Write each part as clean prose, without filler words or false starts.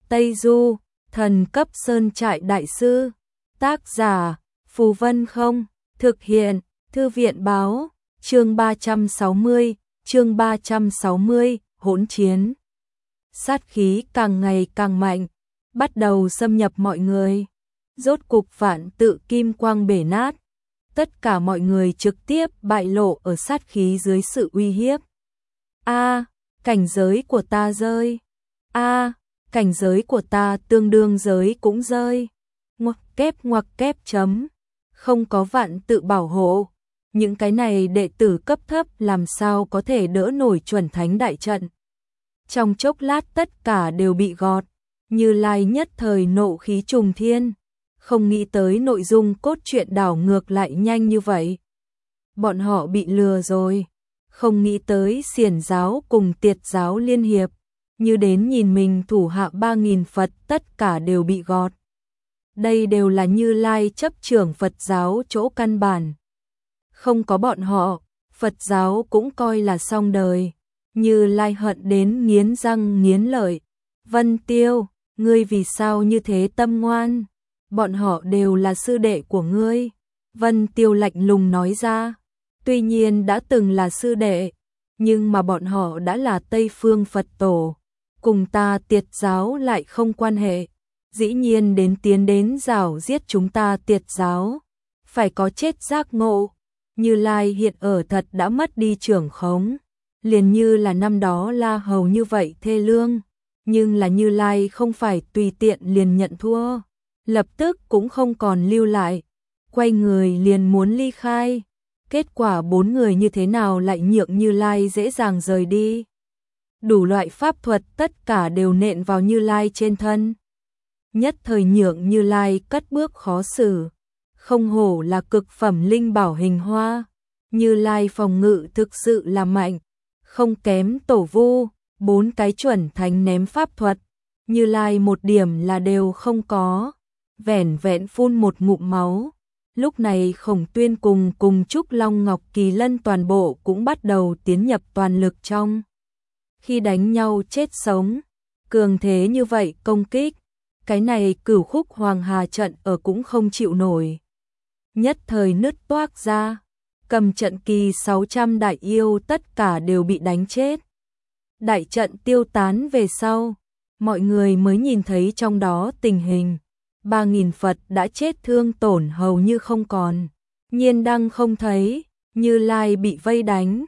Tây Du, thần cấp sơn trại đại sư. Tác giả, Phù Vân Không. Thực hiện, Thư viện báo. Chương 360, hỗn chiến. Sát khí càng ngày càng mạnh, bắt đầu xâm nhập mọi người. Rốt cục vạn tự kim quang bể nát. Tất cả mọi người trực tiếp bại lộ ở sát khí dưới sự uy hiếp. Cảnh giới của ta rơi. Cảnh giới của ta tương đương giới cũng rơi. Ngoặc kép chấm. Không có vạn tự bảo hộ. Những cái này đệ tử cấp thấp làm sao có thể đỡ nổi chuẩn thánh đại trận. Trong chốc lát tất cả đều bị gọt. Như Lai nhất thời nộ khí trùng thiên. Không nghĩ tới nội dung cốt truyện đảo ngược lại nhanh như vậy. Bọn họ bị lừa rồi. Không nghĩ tới xiển giáo cùng tiệt giáo liên hiệp. Như đến nhìn mình thủ hạ 3.000 Phật tất cả đều bị gọt. Đây đều là Như Lai chấp trưởng Phật giáo chỗ căn bản. Không có bọn họ, Phật giáo cũng coi là xong đời. Như Lai hận đến nghiến răng nghiến lợi. Vân Tiêu, ngươi vì sao như thế tâm ngoan? Bọn họ đều là sư đệ của ngươi. Vân Tiêu lạnh lùng nói ra. Tuy nhiên đã từng là sư đệ, nhưng mà bọn họ đã là Tây Phương Phật tổ. Cùng ta tiệt giáo lại không quan hệ. Dĩ nhiên tiến đến rảo giết chúng ta tiệt giáo. Phải có chết giác ngộ. Như Lai hiện ở thật đã mất đi trưởng khống. Liền như là năm đó La Hầu như vậy thê lương. Nhưng là Như Lai không phải tùy tiện liền nhận thua. Lập tức cũng không còn lưu lại. Quay người liền muốn ly khai. Kết quả 4 người như thế nào lại nhượng Như Lai dễ dàng rời đi. Đủ loại pháp thuật tất cả đều nện vào Như Lai trên thân. Nhất thời nhượng Như Lai cất bước khó xử. Không hổ là cực phẩm linh bảo hình hoa. Như Lai phòng ngự thực sự là mạnh. Không kém Tổ Vu, 4 cái chuẩn thánh ném pháp thuật. Như Lai một điểm là đều không có. Vẻn vẹn phun một ngụm máu. Lúc này Khổng Tuyên cùng Trúc Long Ngọc Kỳ Lân toàn bộ cũng bắt đầu tiến nhập toàn lực trong. Khi đánh nhau chết sống, cường thế như vậy công kích, cái này Cửu Khúc Hoàng Hà trận ở cũng không chịu nổi. Nhất thời nứt toác ra, cầm trận kỳ 600 đại yêu tất cả đều bị đánh chết. Đại trận tiêu tán về sau, mọi người mới nhìn thấy trong đó tình hình. 3.000 Phật đã chết thương tổn hầu như không còn. Nhiên Đăng không thấy, Như Lai bị vây đánh.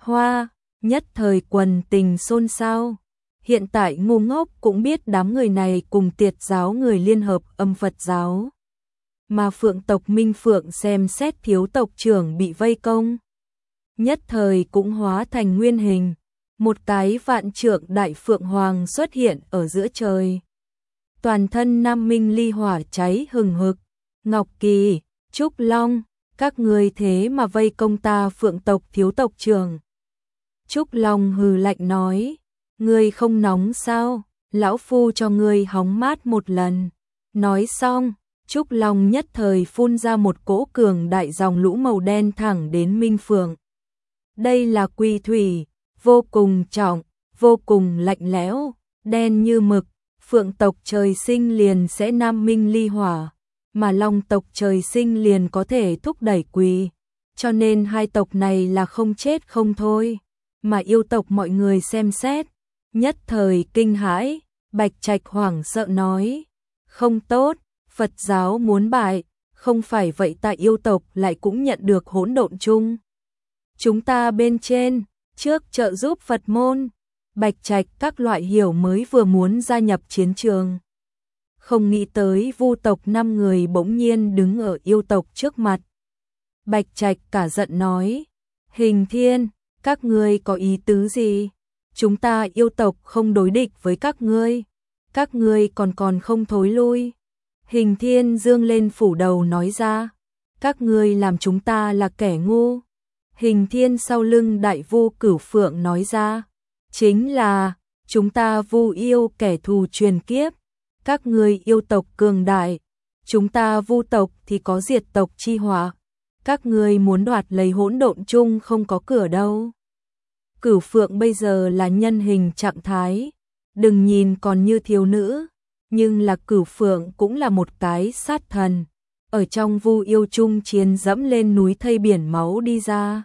Nhất thời quần tình xôn xao. Hiện tại ngu ngốc cũng biết đám người này cùng tiệt giáo người liên hợp âm Phật giáo. Mà Phượng tộc Minh Phượng xem xét thiếu tộc trưởng bị vây công. Nhất thời cũng hóa thành nguyên hình. Một cái vạn trượng đại phượng hoàng xuất hiện ở giữa trời. Toàn thân Nam Minh ly hỏa cháy hừng hực. Ngọc Kỳ, Trúc Long, các người thế mà vây công ta Phượng tộc thiếu tộc trưởng. Trúc Long hừ lạnh nói, ngươi không nóng sao, lão phu cho ngươi hóng mát một lần. Nói xong, Trúc Long nhất thời phun ra một cỗ cường đại dòng lũ màu đen thẳng đến Minh Phượng. Đây là quỷ thủy, vô cùng trọng, vô cùng lạnh lẽo, đen như mực. Phượng tộc trời sinh liền sẽ Nam Minh ly hỏa, mà Long tộc trời sinh liền có thể thúc đẩy quỷ, cho nên hai tộc này là không chết không thôi. Mà yêu tộc mọi người xem xét, nhất thời kinh hãi. Bạch Trạch hoảng sợ nói, không tốt, Phật giáo muốn bại, không phải vậy tại yêu tộc lại cũng nhận được hỗn độn chung. Chúng ta bên trên, trước trợ giúp Phật môn. Bạch Trạch các loại hiểu mới vừa muốn gia nhập chiến trường. Không nghĩ tới Vu tộc 5 người bỗng nhiên đứng ở yêu tộc trước mặt. Bạch Trạch cả giận nói, Hình Thiên, các ngươi có ý tứ gì? Chúng ta yêu tộc không đối địch với các ngươi còn không thối lui. Hình Thiên dương lên phủ đầu nói ra, các ngươi làm chúng ta là kẻ ngu. Hình Thiên sau lưng Đại Vu Cửu Phượng nói ra, chính là, chúng ta Vu yêu kẻ thù truyền kiếp, các ngươi yêu tộc cường đại, chúng ta Vu tộc thì có diệt tộc chi họa, các ngươi muốn đoạt lấy hỗn độn chung không có cửa đâu. Cửu Phượng bây giờ là nhân hình trạng thái, đừng nhìn còn như thiếu nữ, nhưng là Cửu Phượng cũng là một cái sát thần. Ở trong Vu Yêu Chung chiến dẫm lên núi thây biển máu đi ra.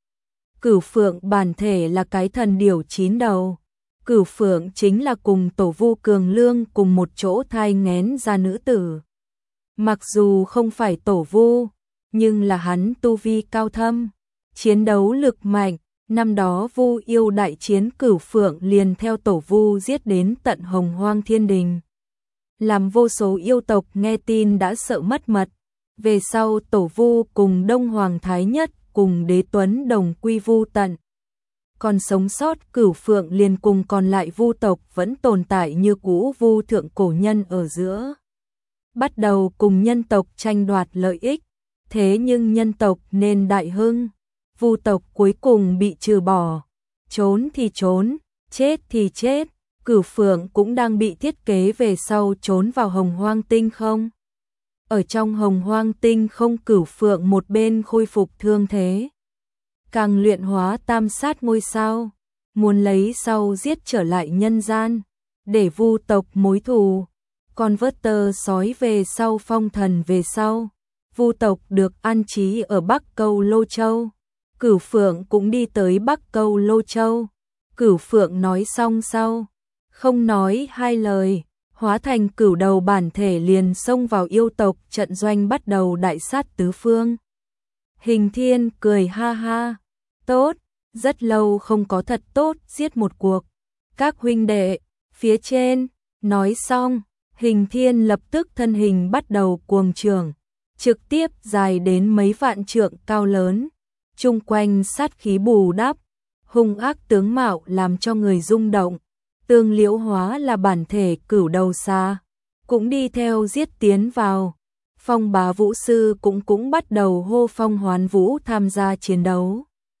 Cửu Phượng bản thể là cái thần điểu 9 đầu. Cửu Phượng chính là cùng tổ Vu Cường Lương cùng một chỗ thai nghén ra nữ tử. Mặc dù không phải tổ Vu, nhưng là hắn tu vi cao thâm, chiến đấu lực mạnh. Năm đó Vu Yêu đại chiến, Cửu Phượng liền theo tổ Vu giết đến tận Hồng Hoang Thiên Đình. Làm vô số yêu tộc nghe tin đã sợ mất mật. Về sau tổ Vu cùng Đông Hoàng Thái Nhất cùng Đế Tuấn đồng quy vu tận. Còn sống sót Cửu Phượng liền cùng còn lại Vu tộc vẫn tồn tại như cũ, Vu thượng cổ nhân ở giữa. Bắt đầu cùng nhân tộc tranh đoạt lợi ích, thế nhưng nhân tộc nên đại hưng. Vu tộc cuối cùng bị trừ bỏ, trốn thì trốn, chết thì chết. Cửu Phượng cũng đang bị thiết kế về sau trốn vào Hồng Hoang Tinh không. Ở trong Hồng Hoang Tinh không, Cửu Phượng một bên khôi phục thương thế, càng luyện hóa tam sát ngôi sao, muốn lấy sau giết trở lại nhân gian, để Vu tộc mối thù. Còn vớt tơ sói về sau, phong thần về sau, Vu tộc được an trí ở Bắc Câu Lô Châu. Cửu Phượng cũng đi tới Bắc Câu Lô Châu. Cửu Phượng nói xong sau, không nói hai lời, hóa thành cửu đầu bản thể liền xông vào yêu tộc trận doanh, bắt đầu đại sát tứ phương. Hình Thiên cười ha ha, tốt, rất lâu không có thật tốt giết một cuộc. Các huynh đệ, phía trên, nói xong, Hình Thiên lập tức thân hình bắt đầu cuồng trường, trực tiếp dài đến mấy vạn trượng cao lớn, chung quanh sát khí bù đắp, hung ác tướng mạo làm cho người rung động. Tương Liễu hóa là bản thể cửu đầu xa, cũng đi theo giết tiến vào. Phong Bá Vũ Sư cũng bắt đầu hô phong hoán vũ tham gia chiến đấu.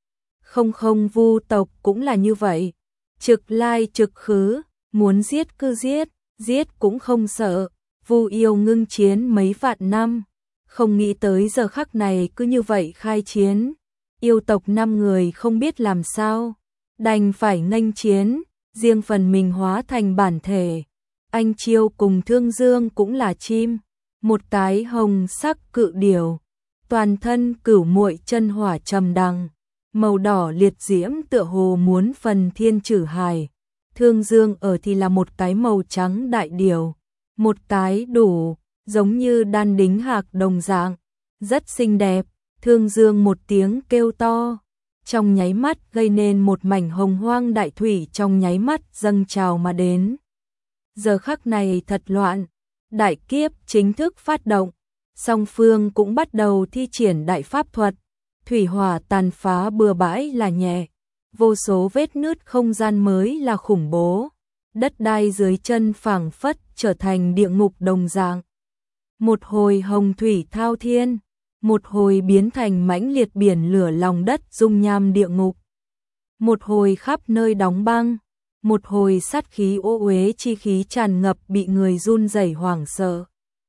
Không Vu tộc cũng là như vậy, trực lai trực khứ, muốn giết cứ giết, giết cũng không sợ. Vu Yêu ngưng chiến mấy vạn năm, không nghĩ tới giờ khắc này cứ như vậy khai chiến. Yêu tộc 5 người không biết làm sao, đành phải nghênh chiến, riêng phần mình hóa thành bản thể. Anh Chiêu cùng Thương Dương cũng là chim, một cái hồng sắc cự điểu, toàn thân cửu muội chân hỏa trầm đằng, màu đỏ liệt diễm tựa hồ muốn phần thiên trừ hài. Thương Dương ở thì là một cái màu trắng đại điểu, một cái đủ giống như đan đính hạc đồng dạng, rất xinh đẹp. Thương Dương một tiếng kêu to, trong nháy mắt gây nên một mảnh hồng hoang đại thủy trong nháy mắt dâng trào mà đến. Giờ khắc này thật loạn, đại kiếp chính thức phát động, song phương cũng bắt đầu thi triển đại pháp thuật, thủy hỏa tàn phá bừa bãi là nhẹ, vô số vết nứt không gian mới là khủng bố, đất đai dưới chân phảng phất trở thành địa ngục đồng dạng. Một hồi hồng thủy thao thiên, một hồi biến thành mãnh liệt biển lửa lòng đất dung nham địa ngục, một hồi khắp nơi đóng băng, một hồi sát khí ô uế chi khí tràn ngập, bị người run rẩy hoảng sợ.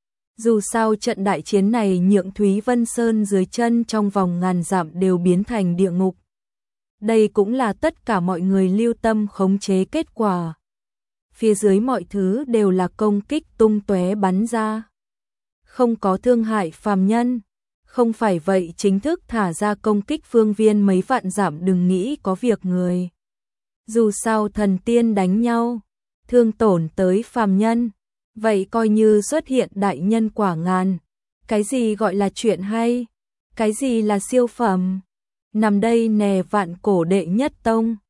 Dù sao trận đại chiến này nhượng Thúy Vân Sơn dưới chân trong vòng ngàn dặm đều biến thành địa ngục. Đây cũng là tất cả mọi người lưu tâm khống chế kết quả. Phía dưới mọi thứ đều là công kích tung tóe bắn ra, không có thương hại phàm nhân. Không phải vậy chính thức thả ra công kích phương viên mấy vạn dặm, đừng nghĩ có việc người. Dù sao thần tiên đánh nhau, thương tổn tới phàm nhân, vậy coi như xuất hiện đại nhân quả ngàn. Cái gì gọi là chuyện hay? Cái gì là siêu phẩm? Nằm đây nè, vạn cổ đệ nhất tông.